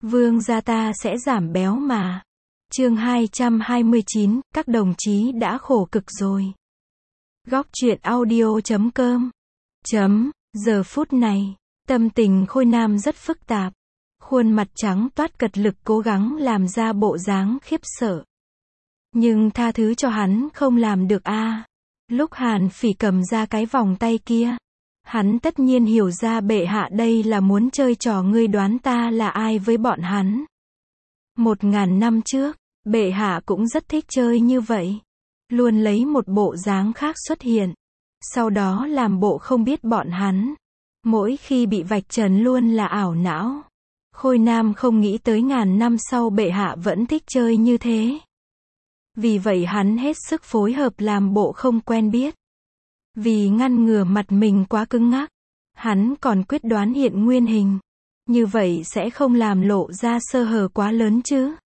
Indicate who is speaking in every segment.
Speaker 1: Vương gia ta sẽ giảm béo mà. Chương 229, các đồng chí đã khổ cực rồi. Góc truyện audio.com. Giờ phút này, tâm tình Khôi Nam rất phức tạp. Khuôn mặt trắng toát cật lực cố gắng làm ra bộ dáng khiếp sợ. Nhưng tha thứ cho hắn không làm được a. Lúc Hàn Phỉ cầm ra cái vòng tay kia, hắn tất nhiên hiểu ra bệ hạ đây là muốn chơi trò ngươi đoán ta là ai với bọn hắn. 1000 năm trước, bệ hạ cũng rất thích chơi như vậy. Luôn lấy một bộ dáng khác xuất hiện. Sau đó làm bộ không biết bọn hắn. Mỗi khi bị vạch trần luôn là ảo não. Khôi Nam không nghĩ tới 1000 năm sau bệ hạ vẫn thích chơi như thế. Vì vậy hắn hết sức phối hợp làm bộ không quen biết. Vì ngăn ngừa mặt mình quá cứng ngắc, hắn còn quyết đoán hiện nguyên hình. Như vậy sẽ không làm lộ ra sơ hở quá lớn chứ.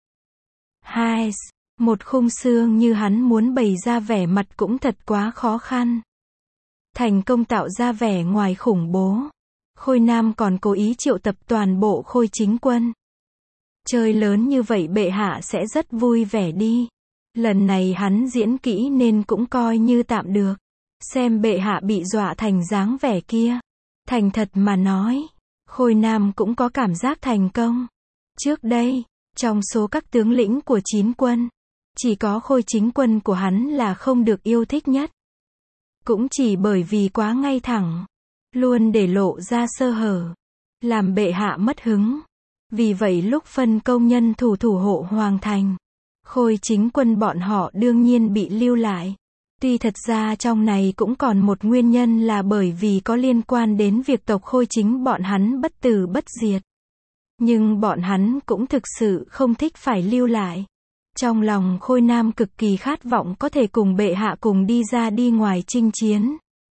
Speaker 1: Một khung xương như hắn muốn bày ra vẻ mặt cũng thật quá khó khăn. Thành công tạo ra vẻ ngoài khủng bố. Khôi Nam còn cố ý triệu tập toàn bộ Khôi chính quân. Chơi lớn như vậy bệ hạ sẽ rất vui vẻ đi. Lần này hắn diễn kỹ nên cũng coi như tạm được. Xem bệ hạ bị dọa thành dáng vẻ kia. Thành thật mà nói, Khôi Nam cũng có cảm giác thành công. Trước đây, trong số các tướng lĩnh của 9 quân, chỉ có Khôi chính quân của hắn là không được yêu thích nhất. Cũng chỉ bởi vì quá ngay thẳng, luôn để lộ ra sơ hở, làm bệ hạ mất hứng. Vì vậy lúc phân công nhân thủ hộ Hoàng thành, Khôi chính quân bọn họ đương nhiên bị lưu lại. Tuy thật ra trong này cũng còn một nguyên nhân là bởi vì có liên quan đến việc tộc Khôi chính bọn hắn bất tử bất diệt. Nhưng bọn hắn cũng thực sự không thích phải lưu lại. Trong lòng Khôi Nam cực kỳ khát vọng có thể cùng bệ hạ cùng đi ngoài chinh chiến.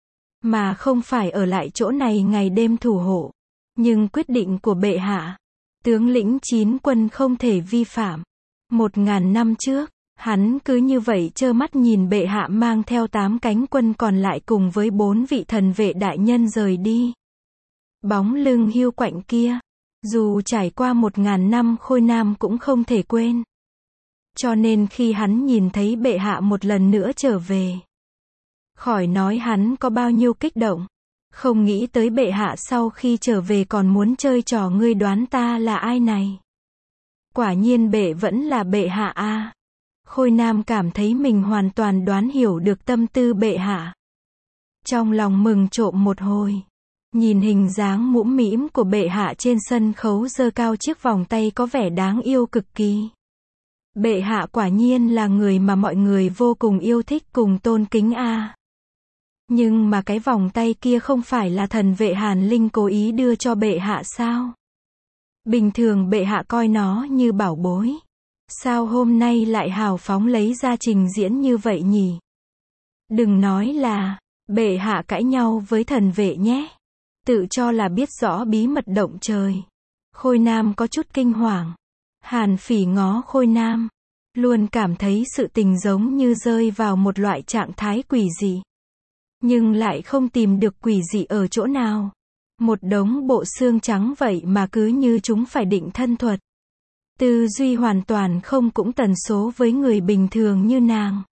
Speaker 1: Mà không phải ở lại chỗ này ngày đêm thủ hộ. Nhưng quyết định của bệ hạ, tướng lĩnh 9 quân không thể vi phạm. 1000 năm trước, hắn cứ như vậy trơ mắt nhìn bệ hạ mang theo 8 cánh quân còn lại cùng với 4 vị thần vệ đại nhân rời đi. Bóng lưng hiu quạnh kia, dù trải qua 1000 năm Khôi Nam cũng không thể quên. Cho nên khi hắn nhìn thấy bệ hạ một lần nữa trở về, khỏi nói hắn có bao nhiêu kích động. Không nghĩ tới bệ hạ sau khi trở về còn muốn chơi trò ngươi đoán ta là ai này. Quả nhiên bệ vẫn là bệ hạ a. Khôi Nam cảm thấy mình hoàn toàn đoán hiểu được tâm tư bệ hạ. Trong lòng mừng trộm một hồi. Nhìn hình dáng mũm mĩm của bệ hạ trên sân khấu giơ cao chiếc vòng tay có vẻ đáng yêu cực kỳ. Bệ hạ quả nhiên là người mà mọi người vô cùng yêu thích cùng tôn kính a. Nhưng mà cái vòng tay kia không phải là thần vệ Hàn Linh cố ý đưa cho bệ hạ sao? Bình thường bệ hạ coi nó như bảo bối. Sao hôm nay lại hào phóng lấy ra trình diễn như vậy nhỉ? Đừng nói là bệ hạ cãi nhau với thần vệ nhé. Tự cho là biết rõ bí mật động trời. Khôi Nam có chút kinh hoàng. Hàn Phỉ ngó Khôi Nam, luôn cảm thấy sự tình giống như rơi vào một loại trạng thái quỷ dị. Nhưng lại không tìm được quỷ dị ở chỗ nào. Một đống bộ xương trắng vậy mà cứ như chúng phải định thân thuật. Tư duy hoàn toàn không cũng tần số với người bình thường như nàng.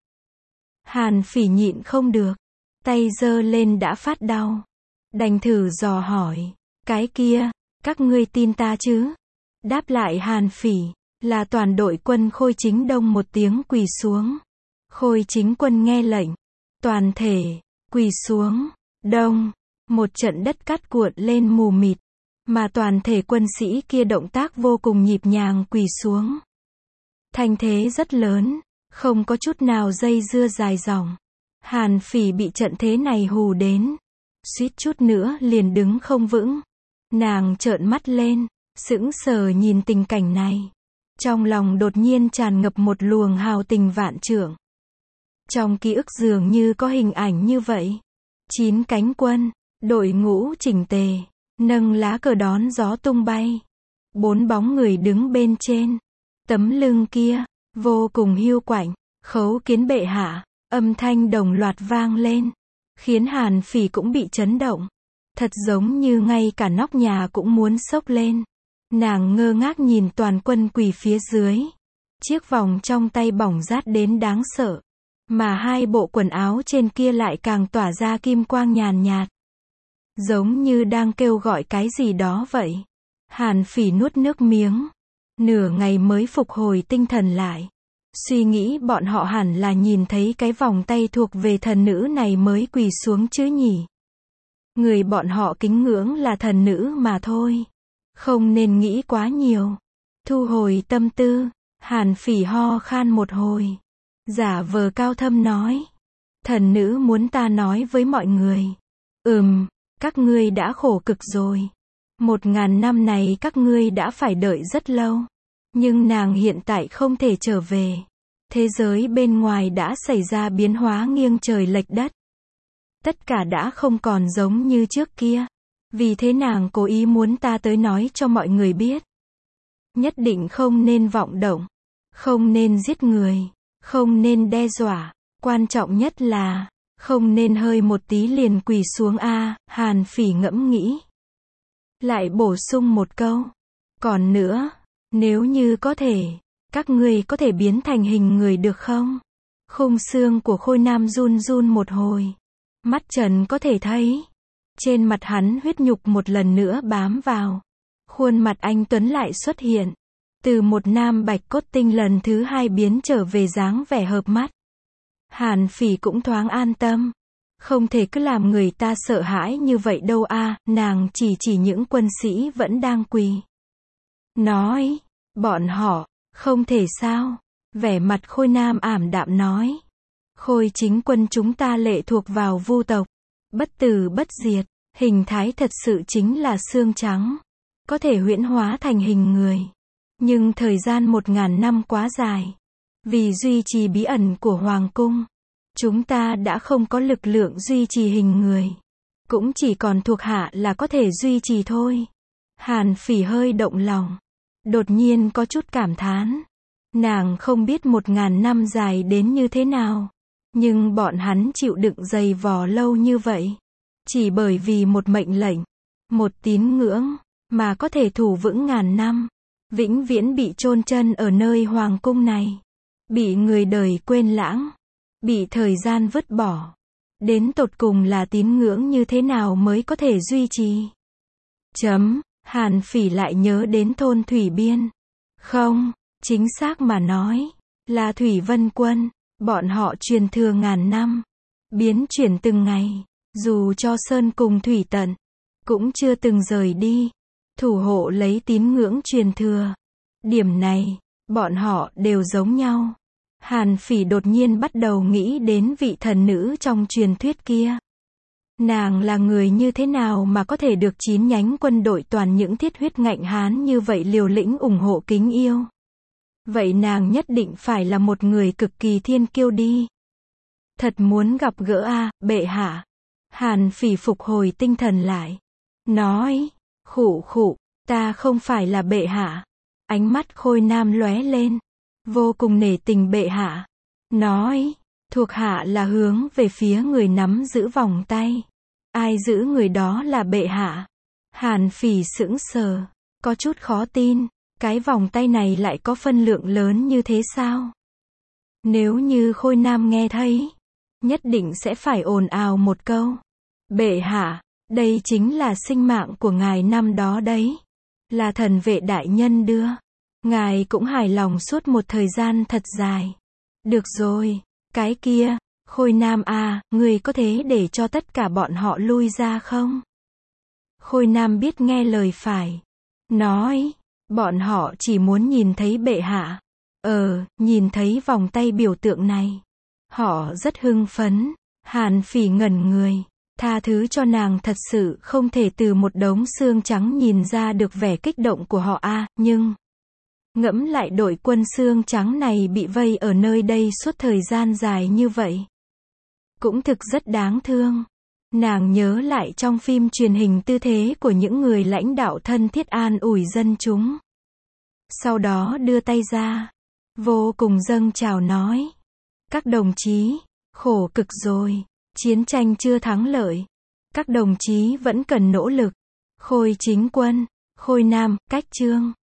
Speaker 1: Hàn Phỉ nhịn không được. Tay giơ lên đã phát đau. Đành thử dò hỏi. Cái kia, các ngươi tin ta chứ? Đáp lại Hàn Phỉ, là toàn đội quân Khôi chính đông một tiếng quỳ xuống. Khôi chính quân nghe lệnh. Toàn thể, quỳ xuống, đông. Một trận đất cát cuộn lên mù mịt. Mà toàn thể quân sĩ kia động tác vô cùng nhịp nhàng quỳ xuống. Thanh thế rất lớn, không có chút nào dây dưa dài dòng. Hàn Phỉ bị trận thế này hù đến. Suýt chút nữa liền đứng không vững. Nàng trợn mắt lên, sững sờ nhìn tình cảnh này. Trong lòng đột nhiên tràn ngập một luồng hào tình vạn trượng. Trong ký ức dường như có hình ảnh như vậy. 9 cánh quân, đội ngũ chỉnh tề, nâng lá cờ đón gió tung bay. 4 bóng người đứng bên trên. Tấm lưng kia, vô cùng hiu quạnh, khấu kiến bệ hạ, âm thanh đồng loạt vang lên. Khiến Hàn Phỉ cũng bị chấn động. Thật giống như ngay cả nóc nhà cũng muốn xốc lên. Nàng ngơ ngác nhìn toàn quân quỳ phía dưới. Chiếc vòng trong tay bỏng rát đến đáng sợ. Mà hai bộ quần áo trên kia lại càng tỏa ra kim quang nhàn nhạt. Giống như đang kêu gọi cái gì đó vậy. Hàn Phỉ nuốt nước miếng. Nửa ngày mới phục hồi tinh thần lại. Suy nghĩ bọn họ hẳn là nhìn thấy cái vòng tay thuộc về thần nữ này mới quỳ xuống chứ nhỉ. Người bọn họ kính ngưỡng là thần nữ mà thôi. Không nên nghĩ quá nhiều. Thu hồi tâm tư, Hàn Phỉ ho khan một hồi. Giả vờ cao thâm nói. Thần nữ muốn ta nói với mọi người. Các ngươi đã khổ cực rồi. 1000 năm này các ngươi đã phải đợi rất lâu. Nhưng nàng hiện tại không thể trở về. Thế giới bên ngoài đã xảy ra biến hóa nghiêng trời lệch đất. Tất cả đã không còn giống như trước kia. Vì thế nàng cố ý muốn ta tới nói cho mọi người biết. Nhất định không nên vọng động. Không nên giết người. Không nên đe dọa. Quan trọng nhất là, không nên hơi một tí liền quỳ xuống a. Hàn Phỉ ngẫm nghĩ. Lại bổ sung một câu. Còn nữa, nếu như có thể, các ngươi có thể biến thành hình người được không? Khung xương của Khôi Nam run run một hồi. Mắt Trần có thể thấy. Trên mặt hắn huyết nhục một lần nữa bám vào. Khuôn mặt anh Tuấn lại xuất hiện. Từ một nam bạch cốt tinh lần thứ 2 biến trở về dáng vẻ hợp mắt. Hàn Phỉ cũng thoáng an tâm. Không thể cứ làm người ta sợ hãi như vậy đâu a. Nàng chỉ những quân sĩ vẫn đang quỳ. Nói, bọn họ, không thể sao. Vẻ mặt Khôi Nam ảm đạm nói. Khôi chính quân chúng ta lệ thuộc vào Vu tộc. Bất tử bất diệt, hình thái thật sự chính là xương trắng. Có thể huyễn hóa thành hình người. Nhưng thời gian 1000 năm quá dài. Vì duy trì bí ẩn của Hoàng cung. Chúng ta đã không có lực lượng duy trì hình người. Cũng chỉ còn thuộc hạ là có thể duy trì thôi. Hàn Phỉ hơi động lòng. Đột nhiên có chút cảm thán. Nàng không biết 1000 năm dài đến như thế nào. Nhưng bọn hắn chịu đựng dày vò lâu như vậy. Chỉ bởi vì một mệnh lệnh. Một tín ngưỡng. Mà có thể thủ vững ngàn năm. Vĩnh viễn bị chôn chân ở nơi hoàng cung này. Bị người đời quên lãng. Bị thời gian vứt bỏ. Đến tột cùng là tín ngưỡng như thế nào mới có thể duy trì. Hàn Phỉ lại nhớ đến thôn Thủy Biên. Không, chính xác mà nói. Là Thủy Vân Quân. Bọn họ truyền thừa ngàn năm. Biến chuyển từng ngày. Dù cho sơn cùng thủy tận. Cũng chưa từng rời đi. Thủ hộ lấy tín ngưỡng truyền thừa. Điểm này, bọn họ đều giống nhau. Hàn Phỉ đột nhiên bắt đầu nghĩ đến vị thần nữ trong truyền thuyết kia. Nàng là người như thế nào mà có thể được 9 nhánh quân đội toàn những thiết huyết ngạnh hán như vậy liều lĩnh ủng hộ kính yêu. Vậy nàng nhất định phải là một người cực kỳ thiên kiêu đi. Thật muốn gặp gỡ a, bệ hạ. Hàn Phỉ phục hồi tinh thần lại. Nói, khụ, ta không phải là bệ hạ. Ánh mắt Khôi Nam lóe lên. Vô cùng nể tình bệ hạ. Nói, thuộc hạ là hướng về phía người nắm giữ vòng tay. Ai giữ người đó là bệ hạ. Hàn Phỉ sững sờ. Có chút khó tin. Cái vòng tay này lại có phân lượng lớn như thế sao? Nếu như Khôi Nam nghe thấy, nhất định sẽ phải ồn ào một câu. Bệ hạ, đây chính là sinh mạng của ngài năm đó đấy. Là thần vệ đại nhân đưa. Ngài cũng hài lòng suốt một thời gian thật dài. Được rồi, cái kia, Khôi Nam à, ngươi có thế để cho tất cả bọn họ lui ra không? Khôi Nam biết nghe lời phải. Nói, bọn họ chỉ muốn nhìn thấy bệ hạ. Nhìn thấy vòng tay biểu tượng này. Họ rất hưng phấn. Hàn Phỉ ngẩn người. Tha thứ cho nàng thật sự không thể từ một đống xương trắng nhìn ra được vẻ kích động của họ nhưng ngẫm lại đội quân xương trắng này bị vây ở nơi đây suốt thời gian dài như vậy. Cũng thực rất đáng thương. Nàng nhớ lại trong phim truyền hình tư thế của những người lãnh đạo thân thiết an ủi dân chúng. Sau đó đưa tay ra. Vô cùng dâng trào nói. Các đồng chí, khổ cực rồi. Chiến tranh chưa thắng lợi. Các đồng chí vẫn cần nỗ lực. Khôi chính quân, Khôi Nam, cách chương.